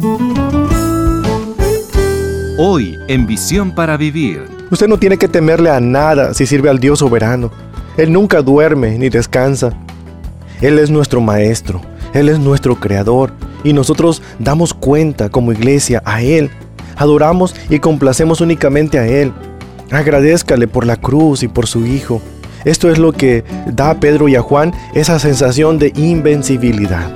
Hoy en Visión para Vivir. Usted no tiene que temerle a nada si sirve al Dios soberano. Él nunca duerme ni descansa. Él es nuestro Maestro, Él es nuestro Creador, y nosotros damos cuenta como iglesia a Él. Adoramos y complacemos únicamente a Él. Agradézcale por la cruz y por su Hijo. Esto es lo que da a Pedro y a Juan esa sensación de invencibilidad.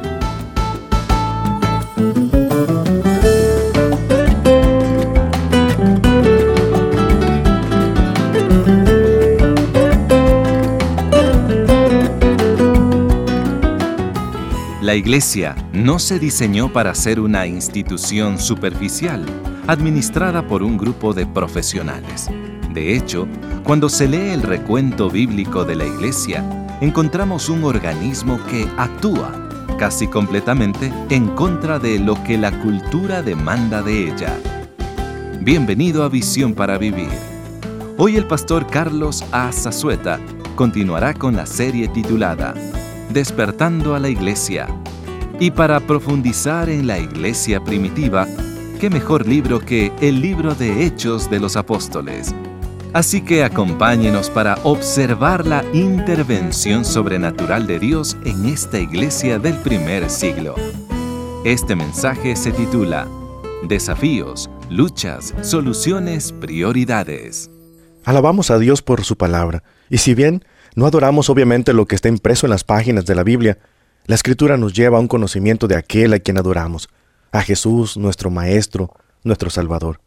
La Iglesia no se diseñó para ser una institución superficial, administrada por un grupo de profesionales. De hecho, cuando se lee el recuento bíblico de la Iglesia, encontramos un organismo que actúa casi completamente en contra de lo que la cultura demanda de ella. Bienvenido a Visión para Vivir. Hoy el pastor Carlos A. Zazueta continuará con la serie titulada Despertando a la Iglesia. Y para profundizar en la Iglesia primitiva, ¿qué mejor libro que el libro de Hechos de los Apóstoles? Así que acompáñenos para observar la intervención sobrenatural de Dios en esta iglesia del primer siglo. Este mensaje se titula Desafíos, luchas, soluciones, prioridades. Alabamos a Dios por su palabra, y si bien no adoramos obviamente lo que está impreso en las páginas de la Biblia, la Escritura nos lleva a un conocimiento de aquel a quien adoramos, a Jesús, nuestro Maestro, nuestro Salvador.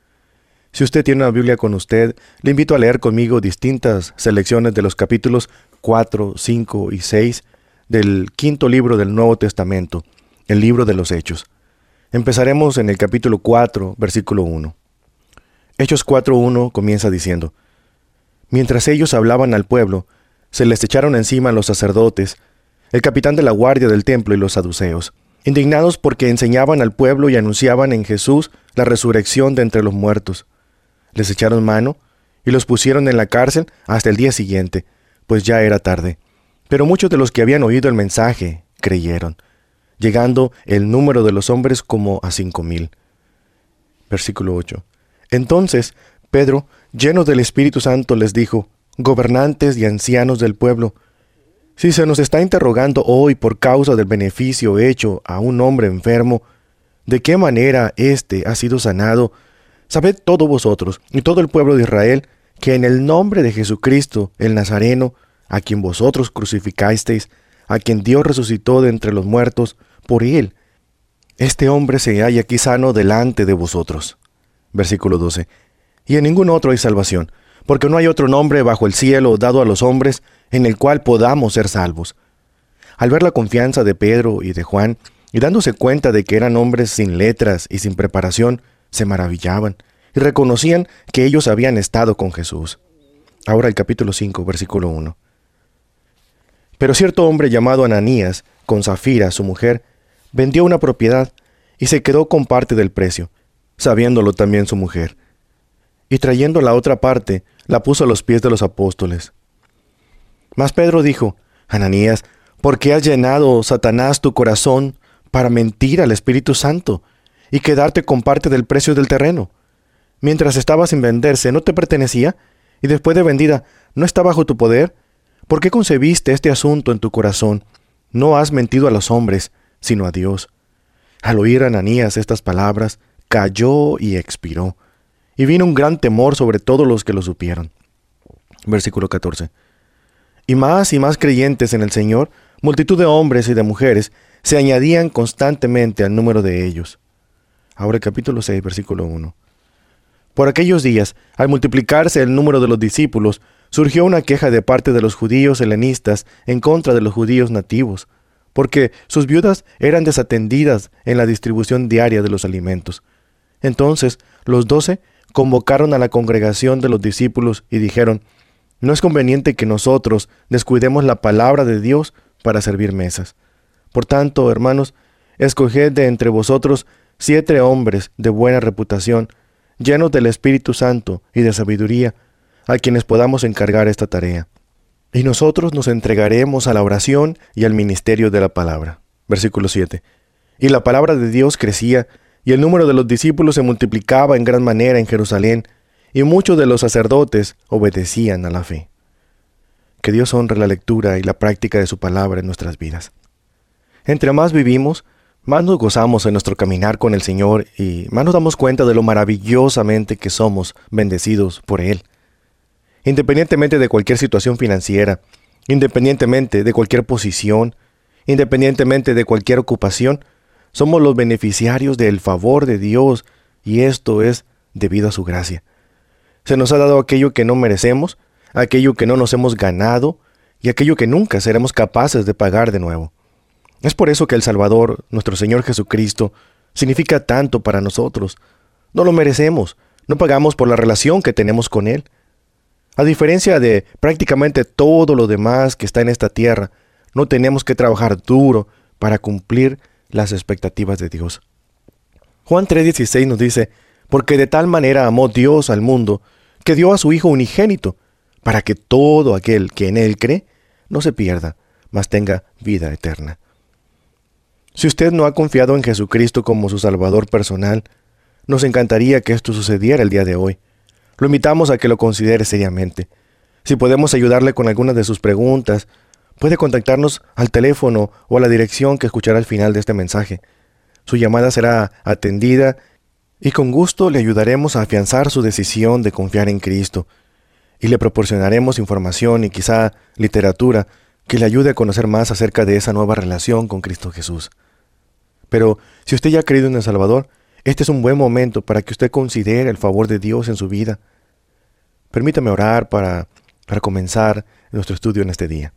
Si usted tiene una Biblia con usted, le invito a leer conmigo distintas selecciones de los capítulos 4, 5 y 6 del quinto libro del Nuevo Testamento, el libro de los Hechos. Empezaremos en el capítulo 4, versículo 1. Hechos 4:1 comienza diciendo: Mientras ellos hablaban al pueblo, se les echaron encima los sacerdotes, el capitán de la guardia del templo y los saduceos, indignados porque enseñaban al pueblo y anunciaban en Jesús la resurrección de entre los muertos. Les echaron mano y los pusieron en la cárcel hasta el día siguiente, pues ya era tarde. Pero muchos de los que habían oído el mensaje creyeron, llegando el número de los hombres como a 5,000. Versículo 8. Entonces Pedro, lleno del Espíritu Santo, les dijo: Gobernantes y ancianos del pueblo, si se nos está interrogando hoy por causa del beneficio hecho a un hombre enfermo, ¿de qué manera éste ha sido sanado? Sabed todos vosotros y todo el pueblo de Israel que en el nombre de Jesucristo, el Nazareno, a quien vosotros crucificasteis, a quien Dios resucitó de entre los muertos, por él, este hombre se halla aquí sano delante de vosotros. Versículo 12. Y en ningún otro hay salvación, porque no hay otro nombre bajo el cielo dado a los hombres en el cual podamos ser salvos. Al ver la confianza de Pedro y de Juan, y dándose cuenta de que eran hombres sin letras y sin preparación, se maravillaban y reconocían que ellos habían estado con Jesús. Ahora el capítulo 5, versículo 1. Pero cierto hombre llamado Ananías, con Zafira, su mujer, vendió una propiedad y se quedó con parte del precio, sabiéndolo también su mujer. Y trayendo la otra parte, la puso a los pies de los apóstoles. Mas Pedro dijo: Ananías, ¿por qué has llenado, Satanás, tu corazón para mentir al Espíritu Santo y quedarte con parte del precio del terreno? Mientras estaba sin venderse, ¿no te pertenecía? Y después de vendida, ¿no está bajo tu poder? ¿Por qué concebiste este asunto en tu corazón? No has mentido a los hombres, sino a Dios. Al oír Ananías estas palabras, cayó y expiró. Y vino un gran temor sobre todos los que lo supieron. Versículo 14. Y más creyentes en el Señor, multitud de hombres y de mujeres, se añadían constantemente al número de ellos. Ahora el capítulo 6, versículo 1. Por aquellos días, al multiplicarse el número de los discípulos, surgió una queja de parte de los judíos helenistas en contra de los judíos nativos, porque sus viudas eran desatendidas en la distribución diaria de los alimentos. Entonces, los 12 convocaron a la congregación de los discípulos y dijeron: No es conveniente que nosotros descuidemos la palabra de Dios para servir mesas. Por tanto, hermanos, escoged de entre vosotros 7 hombres de buena reputación, llenos del Espíritu Santo y de sabiduría, a quienes podamos encargar esta tarea. Y nosotros nos entregaremos a la oración y al ministerio de la palabra. Versículo 7. Y la palabra de Dios crecía, y el número de los discípulos se multiplicaba en gran manera en Jerusalén, y muchos de los sacerdotes obedecían a la fe. Que Dios honre la lectura y la práctica de su palabra en nuestras vidas. Entre más vivimos, más nos gozamos en nuestro caminar con el Señor y más nos damos cuenta de lo maravillosamente que somos bendecidos por Él. Independientemente de cualquier situación financiera, independientemente de cualquier posición, independientemente de cualquier ocupación, somos los beneficiarios del favor de Dios, y esto es debido a su gracia. Se nos ha dado aquello que no merecemos, aquello que no nos hemos ganado y aquello que nunca seremos capaces de pagar de nuevo. Es por eso que el Salvador, nuestro Señor Jesucristo, significa tanto para nosotros. No lo merecemos, no pagamos por la relación que tenemos con Él. A diferencia de prácticamente todo lo demás que está en esta tierra, no tenemos que trabajar duro para cumplir las expectativas de Dios. Juan 3:16 nos dice, porque de tal manera amó Dios al mundo, que dio a su Hijo unigénito, para que todo aquel que en Él cree no se pierda, mas tenga vida eterna. Si usted no ha confiado en Jesucristo como su Salvador personal, nos encantaría que esto sucediera el día de hoy. Lo invitamos a que lo considere seriamente. Si podemos ayudarle con algunas de sus preguntas, puede contactarnos al teléfono o a la dirección que escuchará al final de este mensaje. Su llamada será atendida y con gusto le ayudaremos a afianzar su decisión de confiar en Cristo. Y le proporcionaremos información y quizá literatura que le ayude a conocer más acerca de esa nueva relación con Cristo Jesús. Pero si usted ya ha creído en el Salvador, este es un buen momento para que usted considere el favor de Dios en su vida. Permítame orar para comenzar nuestro estudio en este día.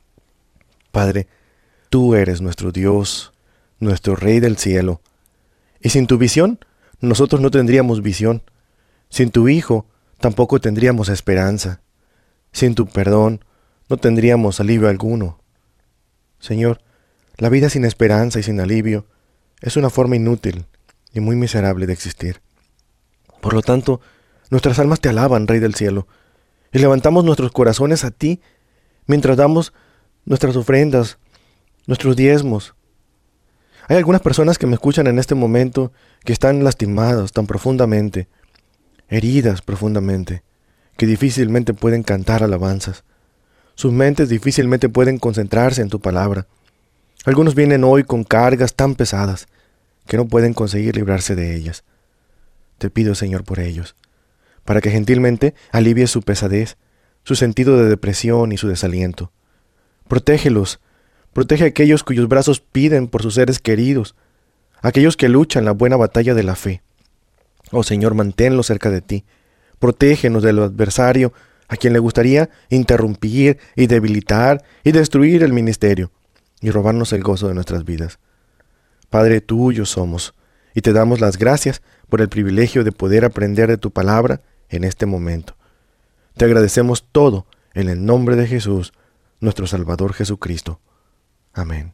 Padre, tú eres nuestro Dios, nuestro Rey del cielo. Y sin tu visión, nosotros no tendríamos visión. Sin tu Hijo, tampoco tendríamos esperanza. Sin tu perdón, no tendríamos alivio alguno. Señor, la vida sin esperanza y sin alivio es una forma inútil y muy miserable de existir. Por lo tanto, nuestras almas te alaban, Rey del cielo, y levantamos nuestros corazones a ti mientras damos nuestras ofrendas, nuestros diezmos. Hay algunas personas que me escuchan en este momento que están lastimadas tan profundamente, heridas profundamente, que difícilmente pueden cantar alabanzas. Sus mentes difícilmente pueden concentrarse en tu palabra. Algunos vienen hoy con cargas tan pesadas que no pueden conseguir librarse de ellas. Te pido, Señor, por ellos, para que gentilmente alivies su pesadez, su sentido de depresión y su desaliento. Protégelos, protege a aquellos cuyos brazos piden por sus seres queridos, aquellos que luchan la buena batalla de la fe. Oh Señor, manténlos cerca de ti. Protégenos del adversario a quien le gustaría interrumpir y debilitar y destruir el ministerio y robarnos el gozo de nuestras vidas. Padre, tuyo somos, y te damos las gracias por el privilegio de poder aprender de tu palabra en este momento. Te agradecemos todo en el nombre de Jesús, nuestro Salvador Jesucristo. Amén.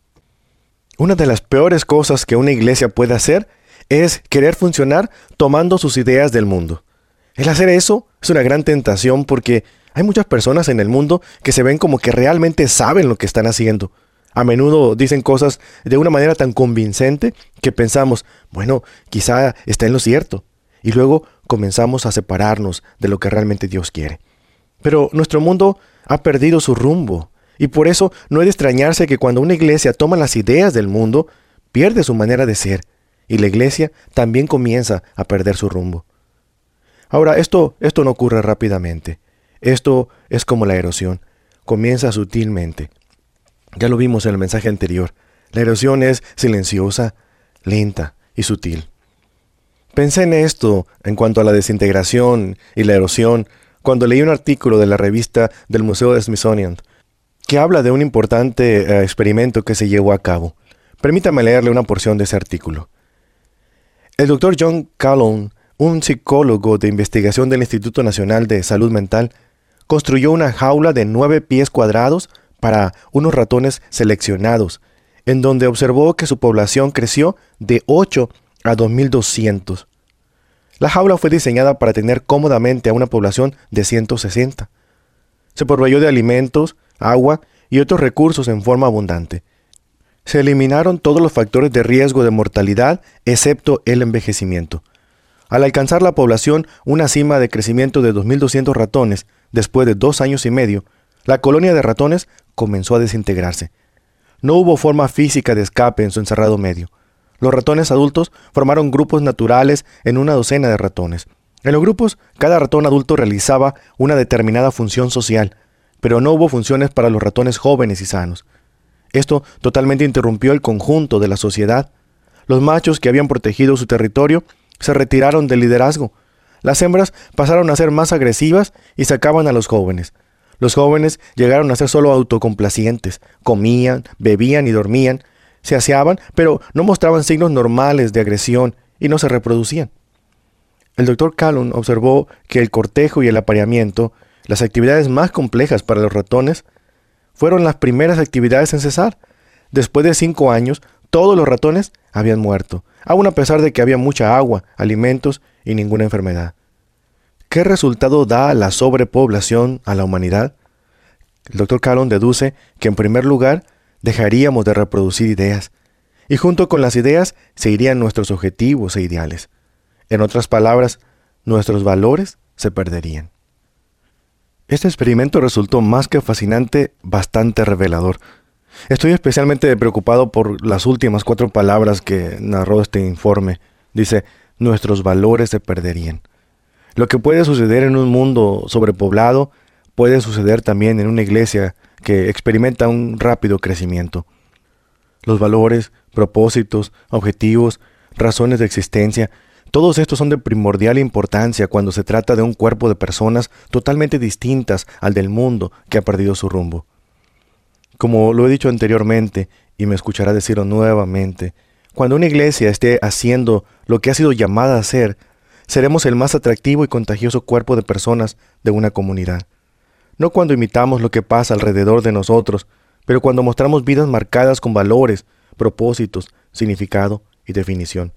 Una de las peores cosas que una iglesia puede hacer es querer funcionar tomando sus ideas del mundo. El hacer eso es una gran tentación porque hay muchas personas en el mundo que se ven como que realmente saben lo que están haciendo. A menudo dicen cosas de una manera tan convincente que pensamos, bueno, quizá está en lo cierto. Y luego comenzamos a separarnos de lo que realmente Dios quiere. Pero nuestro mundo ha perdido su rumbo. Y por eso no es de extrañarse que cuando una iglesia toma las ideas del mundo, pierde su manera de ser. Y la iglesia también comienza a perder su rumbo. Ahora, esto no ocurre rápidamente. Esto es como la erosión. Comienza sutilmente. Ya lo vimos en el mensaje anterior. La erosión es silenciosa, lenta y sutil. Pensé en esto en cuanto a la desintegración y la erosión cuando leí un artículo de la revista del Museo de Smithsonian que habla de un importante experimento que se llevó a cabo. Permítame leerle una porción de ese artículo. El Dr. John Calhoun, un psicólogo de investigación del Instituto Nacional de Salud Mental, construyó una jaula de 9 pies cuadrados para unos ratones seleccionados, en donde observó que su población creció de 8 a 2.200. La jaula fue diseñada para tener cómodamente a una población de 160. Se proveyó de alimentos, agua y otros recursos en forma abundante. Se eliminaron todos los factores de riesgo de mortalidad, excepto el envejecimiento. Al alcanzar la población una cima de crecimiento de 2.200 ratones, después de 2 años y medio, la colonia de ratones comenzó a desintegrarse. No hubo forma física de escape en su encerrado medio. Los ratones adultos formaron grupos naturales en una docena de ratones. En los grupos, cada ratón adulto realizaba una determinada función social, pero no hubo funciones para los ratones jóvenes y sanos. Esto totalmente interrumpió el conjunto de la sociedad. Los machos que habían protegido su territorio se retiraron del liderazgo. Las hembras pasaron a ser más agresivas y sacaban a los jóvenes. Los jóvenes llegaron a ser solo autocomplacientes, comían, bebían y dormían, se aseaban, pero no mostraban signos normales de agresión y no se reproducían. El Dr. Calhoun observó que el cortejo y el apareamiento, las actividades más complejas para los ratones, fueron las primeras actividades en cesar. Después de 5 años, todos los ratones habían muerto, aun a pesar de que había mucha agua, alimentos y ninguna enfermedad. ¿Qué resultado da la sobrepoblación a la humanidad? El Dr. Calhoun deduce que en primer lugar dejaríamos de reproducir ideas, y junto con las ideas se irían nuestros objetivos e ideales. En otras palabras, nuestros valores se perderían. Este experimento resultó más que fascinante, bastante revelador. Estoy especialmente preocupado por las últimas 4 palabras que narró este informe. Dice, nuestros valores se perderían. Lo que puede suceder en un mundo sobrepoblado puede suceder también en una iglesia que experimenta un rápido crecimiento. Los valores, propósitos, objetivos, razones de existencia, todos estos son de primordial importancia cuando se trata de un cuerpo de personas totalmente distintas al del mundo que ha perdido su rumbo. Como lo he dicho anteriormente, y me escuchará decirlo nuevamente, cuando una iglesia esté haciendo lo que ha sido llamada a hacer, seremos el más atractivo y contagioso cuerpo de personas de una comunidad. No cuando imitamos lo que pasa alrededor de nosotros, pero cuando mostramos vidas marcadas con valores, propósitos, significado y definición.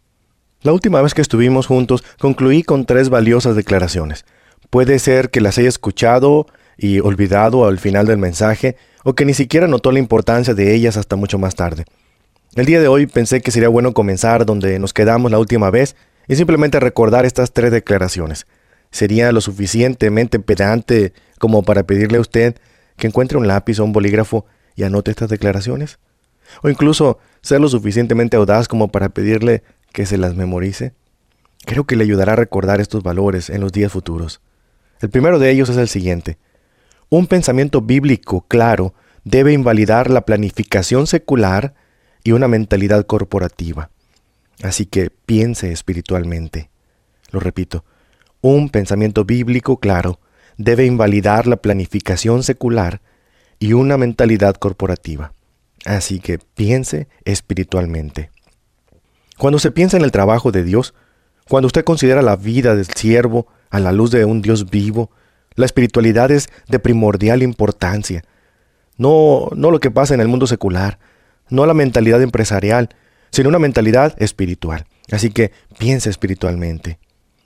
La última vez que estuvimos juntos, concluí con 3 valiosas declaraciones. Puede ser que las haya escuchado y olvidado al final del mensaje, o que ni siquiera notó la importancia de ellas hasta mucho más tarde. El día de hoy pensé que sería bueno comenzar donde nos quedamos la última vez y simplemente recordar estas 3 declaraciones. Sería lo suficientemente pedante como para pedirle a usted que encuentre un lápiz o un bolígrafo y anote estas declaraciones. O incluso ser lo suficientemente audaz como para pedirle que se las memorice. Creo que le ayudará a recordar estos valores en los días futuros. El primero de ellos es el siguiente. Un pensamiento bíblico claro debe invalidar la planificación secular y una mentalidad corporativa. Así que piense espiritualmente. Lo repito, un pensamiento bíblico claro debe invalidar la planificación secular y una mentalidad corporativa. Así que piense espiritualmente. Cuando se piensa en el trabajo de Dios, cuando usted considera la vida del siervo a la luz de un Dios vivo, la espiritualidad es de primordial importancia. No lo que pasa en el mundo secular, no la mentalidad empresarial, sino una mentalidad espiritual. Así que piense espiritualmente.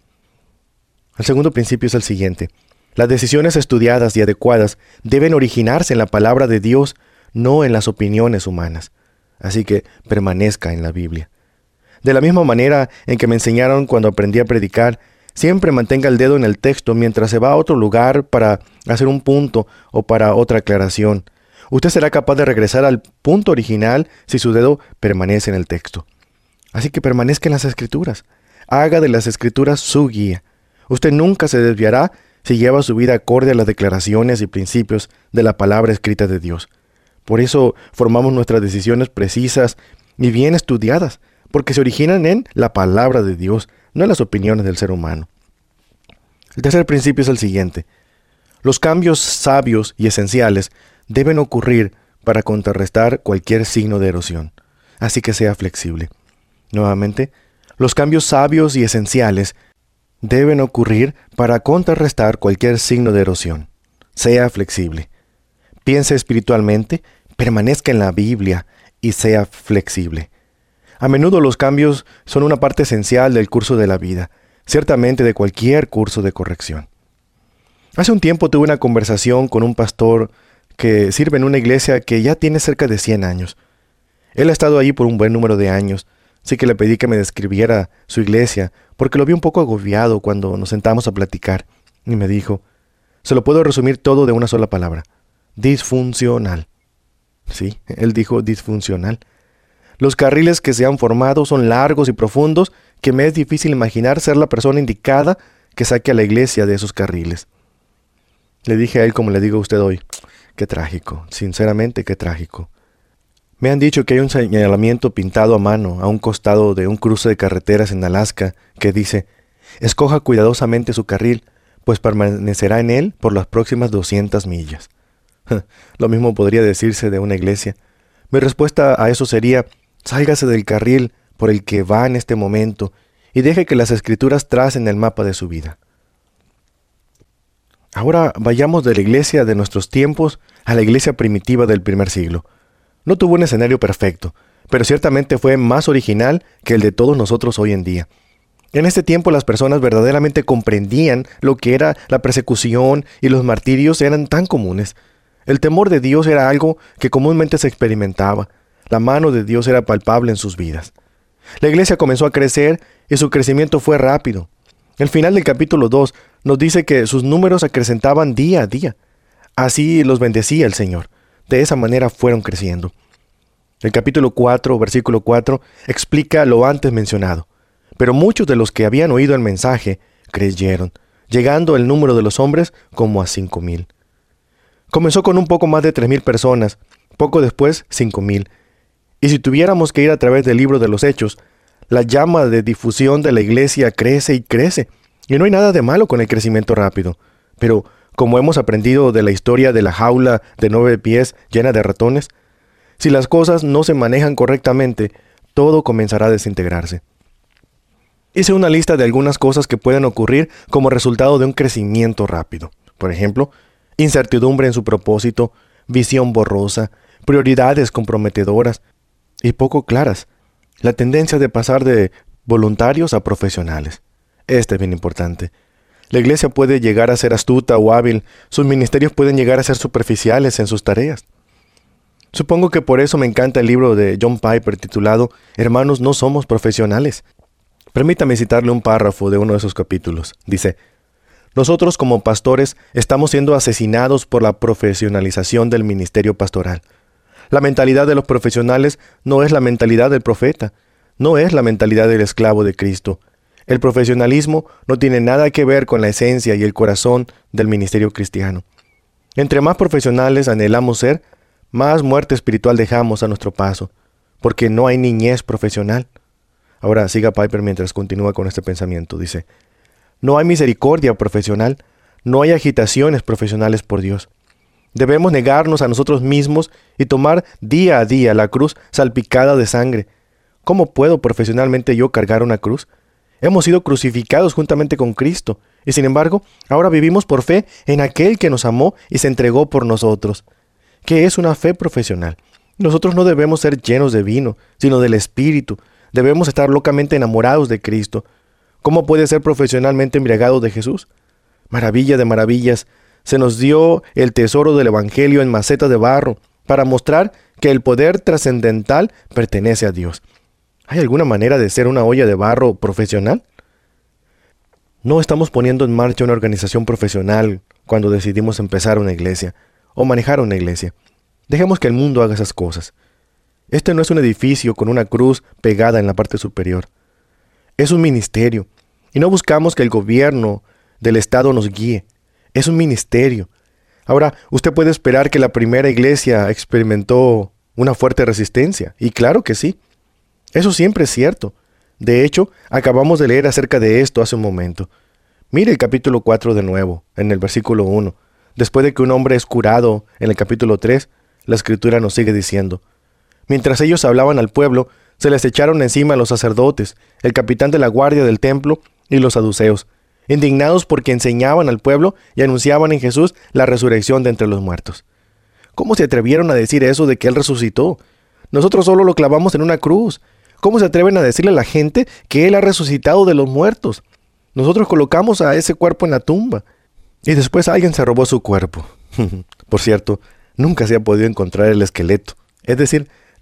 El segundo principio es el siguiente. Las decisiones estudiadas y adecuadas deben originarse en la palabra de Dios, no en las opiniones humanas. Así que permanezca en la Biblia. De la misma manera en que me enseñaron cuando aprendí a predicar, siempre mantenga el dedo en el texto mientras se va a otro lugar para hacer un punto o para otra aclaración. Usted será capaz de regresar al punto original si su dedo permanece en el texto. Así que permanezca en las Escrituras. Haga de las Escrituras su guía. Usted nunca se desviará si lleva su vida acorde a las declaraciones y principios de la palabra escrita de Dios. Por eso formamos nuestras decisiones precisas y bien estudiadas, porque se originan en la palabra de Dios, no en las opiniones del ser humano. El tercer principio es el siguiente. Los cambios sabios y esenciales deben ocurrir para contrarrestar cualquier signo de erosión. Así que sea flexible. Nuevamente, los cambios sabios y esenciales deben ocurrir para contrarrestar cualquier signo de erosión. Sea flexible. Piense espiritualmente, permanezca en la Biblia y sea flexible. A menudo los cambios son una parte esencial del curso de la vida, ciertamente de cualquier curso de corrección. Hace un tiempo tuve una conversación con un pastor que sirve en una iglesia que ya tiene cerca de 100 años. Él ha estado ahí por un buen número de años, así que le pedí que me describiera su iglesia, porque lo vi un poco agobiado cuando nos sentamos a platicar, y me dijo, se lo puedo resumir todo de una sola palabra, disfuncional. Sí, él dijo disfuncional. Los carriles que se han formado son largos y profundos, que me es difícil imaginar ser la persona indicada que saque a la iglesia de esos carriles. Le dije a él como le digo a usted hoy, qué trágico, sinceramente qué trágico. Me han dicho que hay un señalamiento pintado a mano a un costado de un cruce de carreteras en Alaska que dice, escoja cuidadosamente su carril, pues permanecerá en él por las próximas 200 millas. Lo mismo podría decirse de una iglesia. Mi respuesta a eso sería, sálgase del carril por el que va en este momento y deje que las Escrituras tracen el mapa de su vida. Ahora vayamos de la iglesia de nuestros tiempos a la iglesia primitiva del primer siglo. No tuvo un escenario perfecto, pero ciertamente fue más original que el de todos nosotros hoy en día. En este tiempo las personas verdaderamente comprendían lo que era la persecución y los martirios eran tan comunes. El temor de Dios era algo que comúnmente se experimentaba. La mano de Dios era palpable en sus vidas. La iglesia comenzó a crecer y su crecimiento fue rápido. El final del capítulo 2 nos dice que sus números acrecentaban día a día. Así los bendecía el Señor. De esa manera fueron creciendo. El capítulo 4, versículo 4, explica lo antes mencionado. Pero muchos de los que habían oído el mensaje creyeron, llegando el número de los hombres como a 5,000. Comenzó con un poco más de 3,000 personas, poco después 5,000. Y si tuviéramos que ir a través del libro de los Hechos, la llama de difusión de la iglesia crece y crece. Y no hay nada de malo con el crecimiento rápido. Pero, como hemos aprendido de la historia de la jaula de 9 pies llena de ratones, si las cosas no se manejan correctamente, todo comenzará a desintegrarse. Hice una lista de algunas cosas que pueden ocurrir como resultado de un crecimiento rápido. Por ejemplo, incertidumbre en su propósito, visión borrosa, prioridades comprometedoras y poco claras. La tendencia de pasar de voluntarios a profesionales. Este es bien importante. La iglesia puede llegar a ser astuta o hábil, sus ministerios pueden llegar a ser superficiales en sus tareas. Supongo que por eso me encanta el libro de John Piper titulado Hermanos, no somos profesionales. Permítame citarle un párrafo de uno de esos capítulos. Dice, nosotros como pastores estamos siendo asesinados por la profesionalización del ministerio pastoral. La mentalidad de los profesionales no es la mentalidad del profeta, no es la mentalidad del esclavo de Cristo. El profesionalismo no tiene nada que ver con la esencia y el corazón del ministerio cristiano. Entre más profesionales anhelamos ser, más muerte espiritual dejamos a nuestro paso, porque no hay niñez profesional. Ahora siga Piper mientras continúa con este pensamiento. Dice, no hay misericordia profesional, no hay agitaciones profesionales por Dios. Debemos negarnos a nosotros mismos y tomar día a día la cruz salpicada de sangre. ¿Cómo puedo profesionalmente yo cargar una cruz? Hemos sido crucificados juntamente con Cristo, y sin embargo, ahora vivimos por fe en aquel que nos amó y se entregó por nosotros. ¿Qué es una fe profesional? Nosotros no debemos ser llenos de vino, sino del Espíritu. Debemos estar locamente enamorados de Cristo. ¿Cómo puede ser profesionalmente embriagado de Jesús? Maravilla de maravillas. Se nos dio el tesoro del Evangelio en macetas de barro para mostrar que el poder trascendental pertenece a Dios. ¿Hay alguna manera de ser una olla de barro profesional? No estamos poniendo en marcha una organización profesional cuando decidimos empezar una iglesia o manejar una iglesia. Dejemos que el mundo haga esas cosas. Este no es un edificio con una cruz pegada en la parte superior. Es un ministerio, y no buscamos que el gobierno del Estado nos guíe. Es un ministerio. Ahora, usted puede esperar que la primera iglesia experimentó una fuerte resistencia, y claro que sí. Eso siempre es cierto. De hecho, acabamos de leer acerca de esto hace un momento. Mire el capítulo 4 de nuevo, en el versículo 1. Después de que un hombre es curado en el capítulo 3, la Escritura nos sigue diciendo, mientras ellos hablaban al pueblo, se les echaron encima los sacerdotes, el capitán de la guardia del templo y los saduceos, indignados porque enseñaban al pueblo y anunciaban en Jesús la resurrección de entre los muertos. ¿Cómo se atrevieron a decir eso de que Él resucitó? Nosotros solo lo clavamos en una cruz. ¿Cómo se atreven a decirle a la gente que Él ha resucitado de los muertos? Nosotros colocamos a ese cuerpo en la tumba. Y después alguien se robó su cuerpo. Por cierto, nunca se ha podido encontrar el esqueleto. Es decir,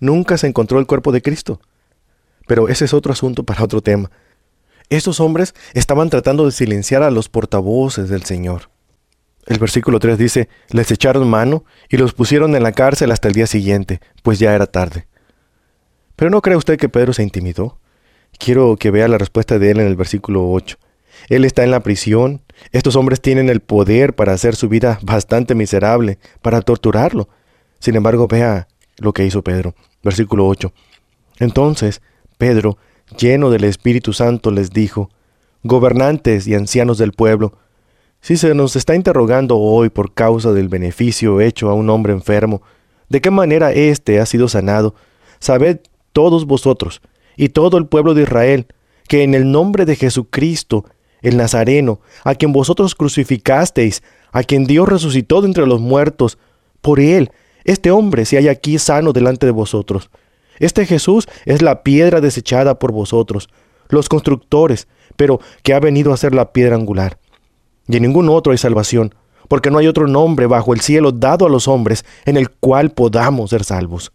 nunca se encontró el cuerpo de Cristo. Pero ese es otro asunto para otro tema. Estos hombres estaban tratando de silenciar a los portavoces del Señor. El versículo 3 dice, les echaron mano y los pusieron en la cárcel hasta el día siguiente, pues ya era tarde. Pero ¿no cree usted que Pedro se intimidó? Quiero que vea la respuesta de él en el versículo 8. Él está en la prisión. Estos hombres tienen el poder para hacer su vida bastante miserable, para torturarlo. Sin embargo, vea lo que hizo Pedro. Versículo 8. Entonces, Pedro, lleno del Espíritu Santo, les dijo, gobernantes y ancianos del pueblo, si se nos está interrogando hoy por causa del beneficio hecho a un hombre enfermo, ¿de qué manera éste ha sido sanado? Sabed todos vosotros y todo el pueblo de Israel, que en el nombre de Jesucristo, el Nazareno, a quien vosotros crucificasteis, a quien Dios resucitó de entre los muertos, por él, este hombre se halla aquí sano delante de vosotros. Este Jesús es la piedra desechada por vosotros, los constructores, pero que ha venido a ser la piedra angular. Y en ningún otro hay salvación, porque no hay otro nombre bajo el cielo dado a los hombres en el cual podamos ser salvos.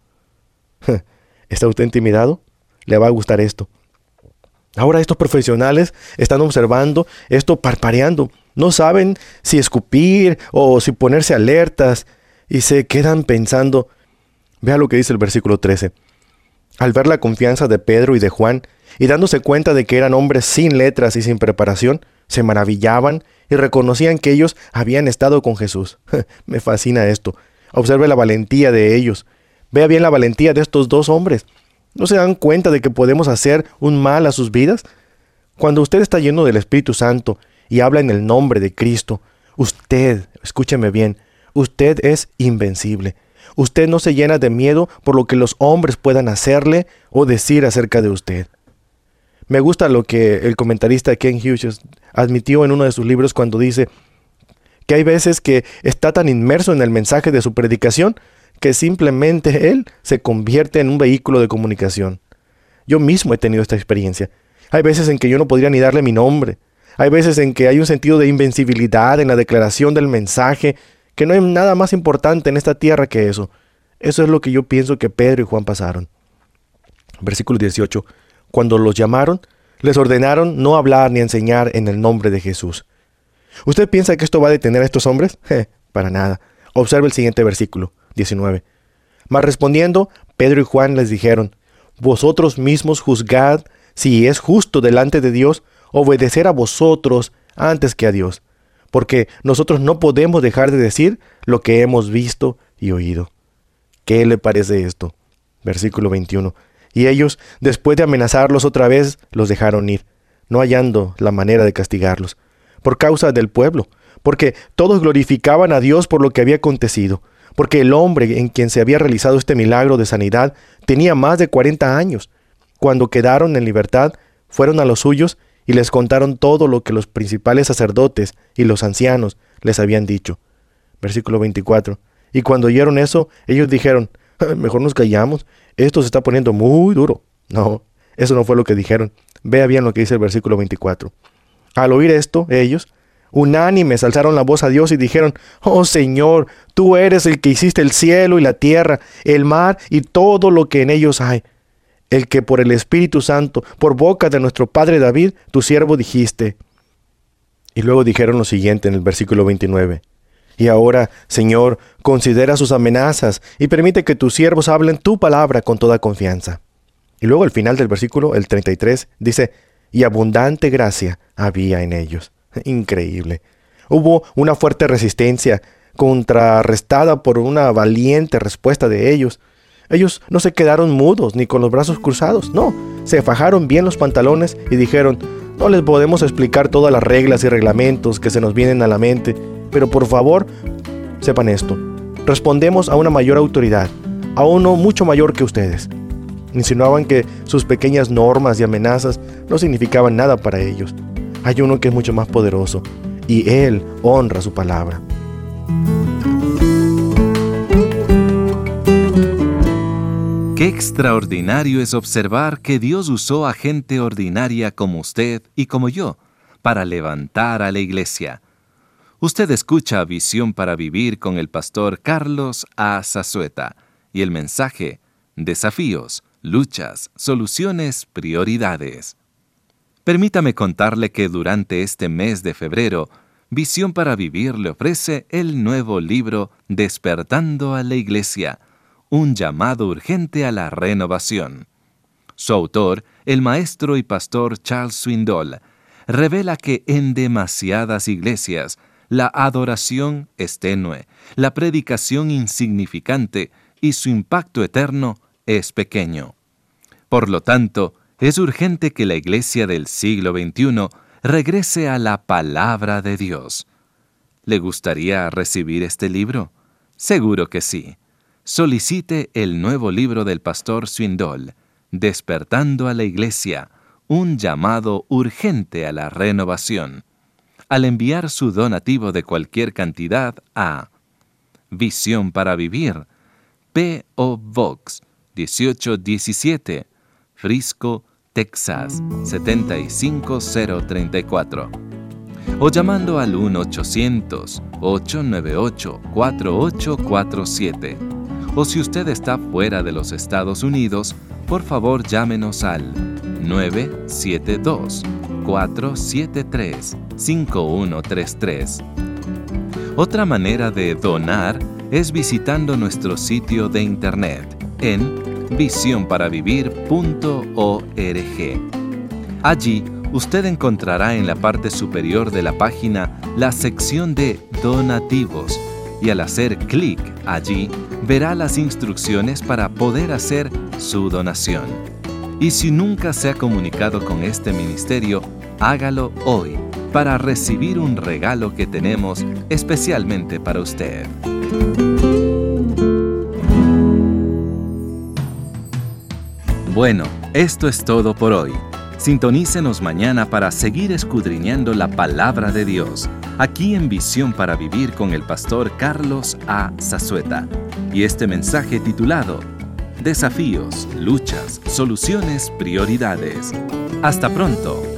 ¿Está usted intimidado? Le va a gustar esto. Ahora estos profesionales están observando esto parpadeando. No saben si escupir o si ponerse alertas y se quedan pensando. Vea lo que dice el versículo 13. Al ver la confianza de Pedro y de Juan y dándose cuenta de que eran hombres sin letras y sin preparación, se maravillaban y reconocían que ellos habían estado con Jesús. Me fascina esto. Observe la valentía de ellos. Vea bien la valentía de estos dos hombres. ¿No se dan cuenta de que podemos hacer un mal a sus vidas? Cuando usted está lleno del Espíritu Santo y habla en el nombre de Cristo, usted, escúcheme bien, usted es invencible. Usted no se llena de miedo por lo que los hombres puedan hacerle o decir acerca de usted. Me gusta lo que el comentarista Ken Hughes admitió en uno de sus libros cuando dice que hay veces que está tan inmerso en el mensaje de su predicación que simplemente él se convierte en un vehículo de comunicación. Yo mismo he tenido esta experiencia. Hay veces en que yo no podría ni darle mi nombre. Hay veces en que hay un sentido de invencibilidad en la declaración del mensaje, que no hay nada más importante en esta tierra que eso. Eso es lo que yo pienso que Pedro y Juan pasaron. Versículo 18. Cuando los llamaron, les ordenaron no hablar ni enseñar en el nombre de Jesús. ¿Usted piensa que esto va a detener a estos hombres? Para nada. Observe el siguiente versículo, 19. Mas respondiendo, Pedro y Juan les dijeron, vosotros mismos juzgad si es justo delante de Dios obedecer a vosotros antes que a Dios, porque nosotros no podemos dejar de decir lo que hemos visto y oído. ¿Qué le parece esto? Versículo 21. Y ellos, después de amenazarlos otra vez, los dejaron ir, no hallando la manera de castigarlos, por causa del pueblo, porque todos glorificaban a Dios por lo que había acontecido, porque el hombre en quien se había realizado este milagro de sanidad tenía más de 40 años. Cuando quedaron en libertad, fueron a los suyos y les contaron todo lo que los principales sacerdotes y los ancianos les habían dicho. Versículo 24. Y cuando oyeron eso, ellos dijeron, mejor nos callamos, esto se está poniendo muy duro. No, eso no fue lo que dijeron. Vea bien lo que dice el versículo 24. Al oír esto, ellos, unánimes, alzaron la voz a Dios y dijeron, oh Señor, tú eres el que hiciste el cielo y la tierra, el mar y todo lo que en ellos hay. El que por el Espíritu Santo, por boca de nuestro padre David, tu siervo dijiste. Y luego dijeron lo siguiente en el versículo 29. Y ahora, Señor, considera sus amenazas y permite que tus siervos hablen tu palabra con toda confianza. Y luego al final del versículo, el 33, dice, y abundante gracia había en ellos. Increíble. Hubo una fuerte resistencia, contrarrestada por una valiente respuesta de ellos. Ellos no se quedaron mudos ni con los brazos cruzados, no, se fajaron bien los pantalones y dijeron, no les podemos explicar todas las reglas y reglamentos que se nos vienen a la mente, pero por favor, sepan esto, respondemos a una mayor autoridad, a uno mucho mayor que ustedes. Insinuaban que sus pequeñas normas y amenazas no significaban nada para ellos. Hay uno que es mucho más poderoso, y Él honra su palabra. Qué extraordinario es observar que Dios usó a gente ordinaria como usted y como yo para levantar a la iglesia. Usted escucha Visión para Vivir con el pastor Carlos A. Zazueta y el mensaje Desafíos, luchas, soluciones, prioridades. Permítame contarle que durante este mes de febrero, Visión para Vivir le ofrece el nuevo libro Despertando a la Iglesia, un llamado urgente a la renovación. Su autor, el maestro y pastor Charles Swindoll, revela que en demasiadas iglesias la adoración es tenue, la predicación insignificante y su impacto eterno es pequeño. Por lo tanto, es urgente que la iglesia del siglo XXI regrese a la palabra de Dios. ¿Le gustaría recibir este libro? Seguro que sí. Solicite el nuevo libro del pastor Swindoll, Despertando a la Iglesia, un llamado urgente a la renovación, al enviar su donativo de cualquier cantidad a Visión para Vivir, P.O. Box 1817, Frisco, Texas 75034, o llamando al 1-800-898-4847. O si usted está fuera de los Estados Unidos, por favor llámenos al 972-473-5133. Otra manera de donar es visitando nuestro sitio de internet en visionparavivir.org. Allí, usted encontrará en la parte superior de la página la sección de donativos y al hacer clic allí, verá las instrucciones para poder hacer su donación. Y si nunca se ha comunicado con este ministerio, hágalo hoy para recibir un regalo que tenemos especialmente para usted. Bueno, esto es todo por hoy. Sintonícenos mañana para seguir escudriñando la palabra de Dios, aquí en Visión para Vivir con el pastor Carlos A. Zazueta, y este mensaje titulado Desafíos, luchas, soluciones, prioridades. Hasta pronto.